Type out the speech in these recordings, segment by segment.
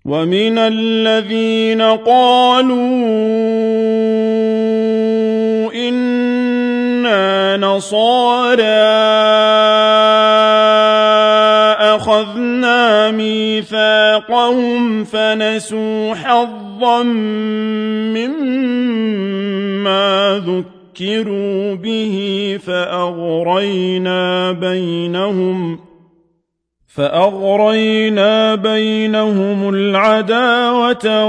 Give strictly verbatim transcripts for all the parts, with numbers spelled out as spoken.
ومن الذين قالوا إنا نصارى أخذنا ميثاقهم فنسوا حظا مما ذكروا به فأغرينا بينهم فأغرينا بينهم العداوة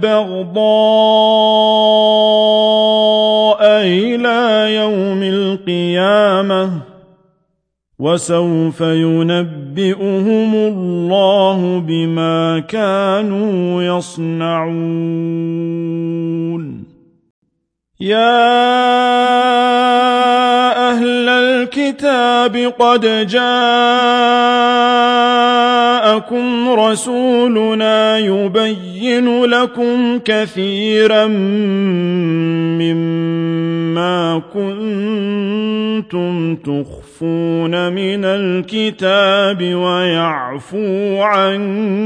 والبغضاء إلى يوم القيامة وسوف ينبئهم الله بما كانوا يصنعون يا أهل الكتاب قد جاءكم رسولنا يبين لكم كثيرا مما كنتم تخفون من الكتاب ويعفو عن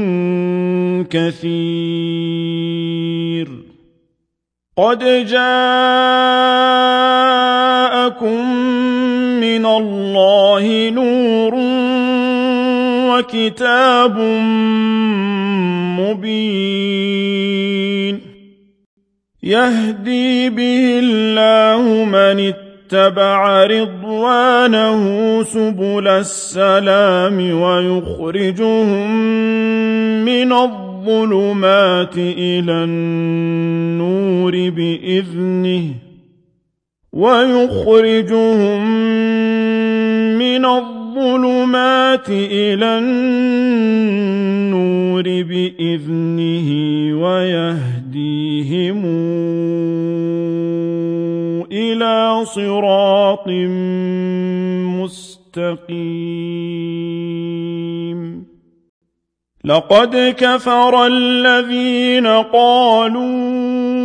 كثير قد جاءكم من الله نور وكتاب مبين يهدي به الله من اتبع رضوانه سبل السلام ويخرجهم من الظلمات إلى النور بإذنه ويخرجهم من الظلمات إلى النور بإذنه ويهديهم إلى صراط مستقيم لقد كفر الذين قالوا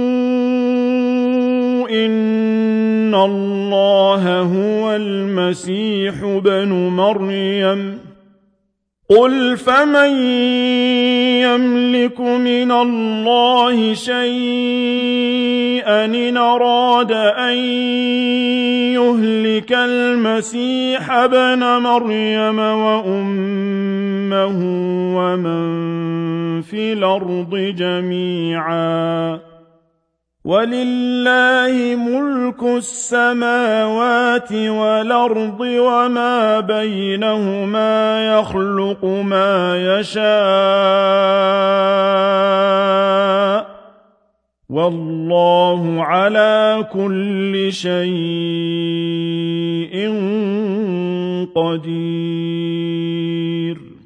إن الله هو المسيح ابن مريم قل فمن يملك من الله شيئا إن أراد أن يهلك المسيح ابن مريم وأمه ومن في الأرض جميعا ولله ملك السماوات والأرض وما بينهما يخلق ما يشاء والله على كل شيء قدير